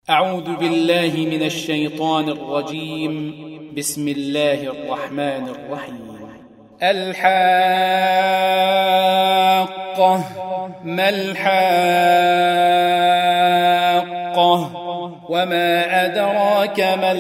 أعوذ بالله من الشيطان الرجيم. بسم الله الرحمن الرحيم. الحاقة ما الحاقة وما أدراك ما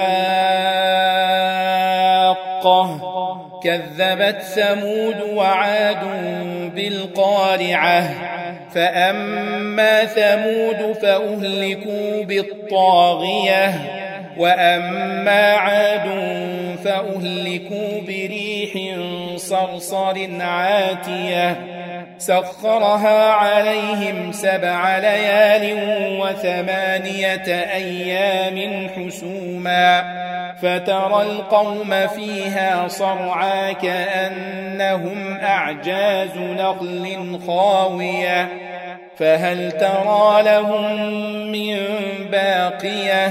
الحاقة كذبت ثمود وعاد بالقارعة فأما ثمود فأهلكوا بالطاغية وأما عاد فأهلكوا بريح صرصر عاتية سخرها عليهم 7 ليال و8 أيام حسوما فترى القوم فيها صرعى كأنهم أعجاز نخل خاوية فهل ترى لهم من باقية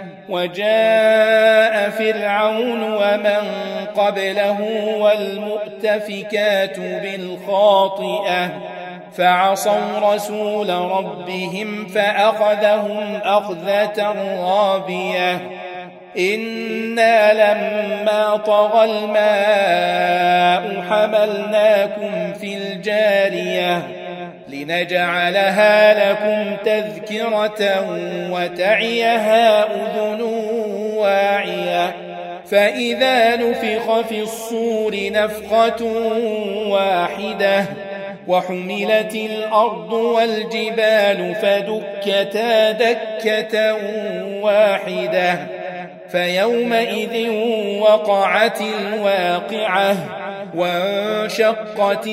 وجاء فرعون ومن قبله والمؤتفكات بالخاطئة فعصوا رسول ربهم فأخذهم أخذة رابية إنا لما طغى الماء حملناكم في الجارية لنجعلها لكم تذكرة وتعيها أذن واعية فإذا نفخ في الصور نفخة واحدة وحملت الأرض والجبال فدكتا دكة واحدة فيومئذ وقعت الواقعة وانشقت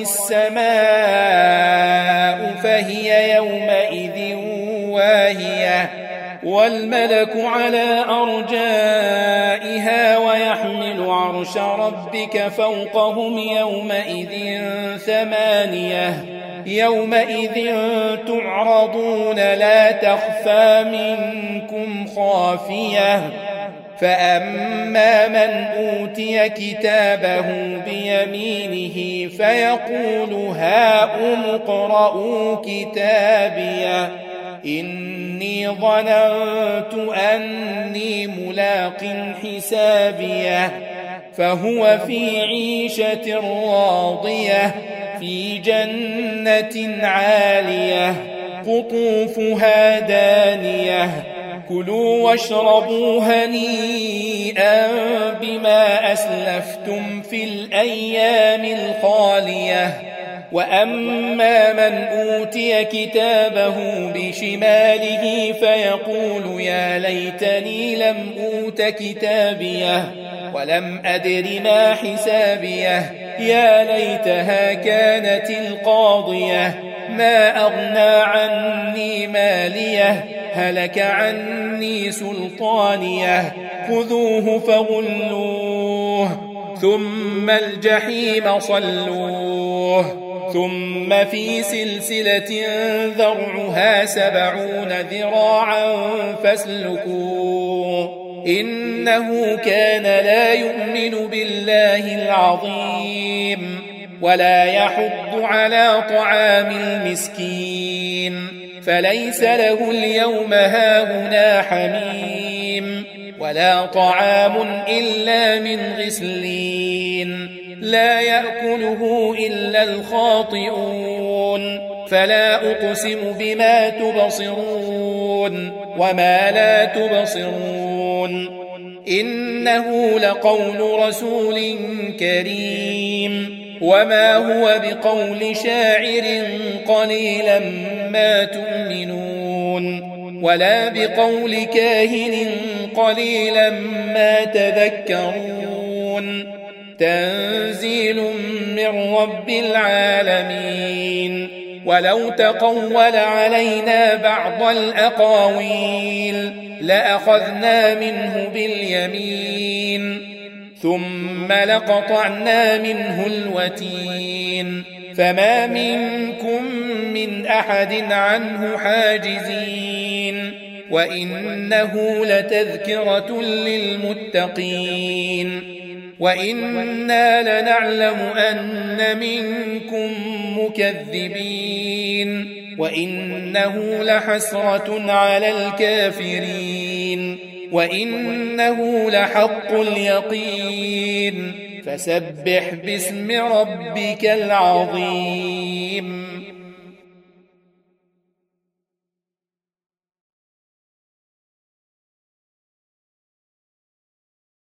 السماء فهي يومئذ واهية والملك على أرجائها ويحمل عرش ربك فوقهم يومئذ 8 يومئذ تعرضون لا تخفى منكم خافية فأما من أوتي كتابه بيمينه فيقول هاؤم اقرءوا كتابيه إني ظننت أني ملاق حسابيه فهو في عيشة راضية في جنة عالية قطوفها دانية كلوا واشربوا هنيئا بما أسلفتم في الأيام الخالية وأما من أوتي كتابه بشماله فيقول يا ليتني لم أوت كتابيه ولم أدر ما حسابيه يا ليتها كانت القاضية ما أغنى عني ماليه هلك عني سلطانيه خذوه فغلوه ثم الجحيم صلوه ثم في سلسلة ذرعها 70 ذراعا فاسلكوه إنه كان لا يؤمن بالله العظيم ولا يحض على طعام المسكين فليس له اليوم هاهنا حميم ولا طعام إلا من غسلين لا يأكله إلا الخاطئون فلا أقسم بما تبصرون وما لا تبصرون إنه لقول رسول كريم وما هو بقول شاعر قليلا ما تؤمنون ولا بقول كاهن قليلا ما تذكرون تنزيل من رب العالمين ولو تقول علينا بعض الأقاويل لأخذنا منه باليمين ثم لقطعنا منه الوتين فما منكم من أحد عنه حاجزين وإنه لتذكرة للمتقين وإنا لنعلم أن منكم مكذبين وإنه لحسرة على الكافرين وإنه لحق اليقين فسبح باسم ربك العظيم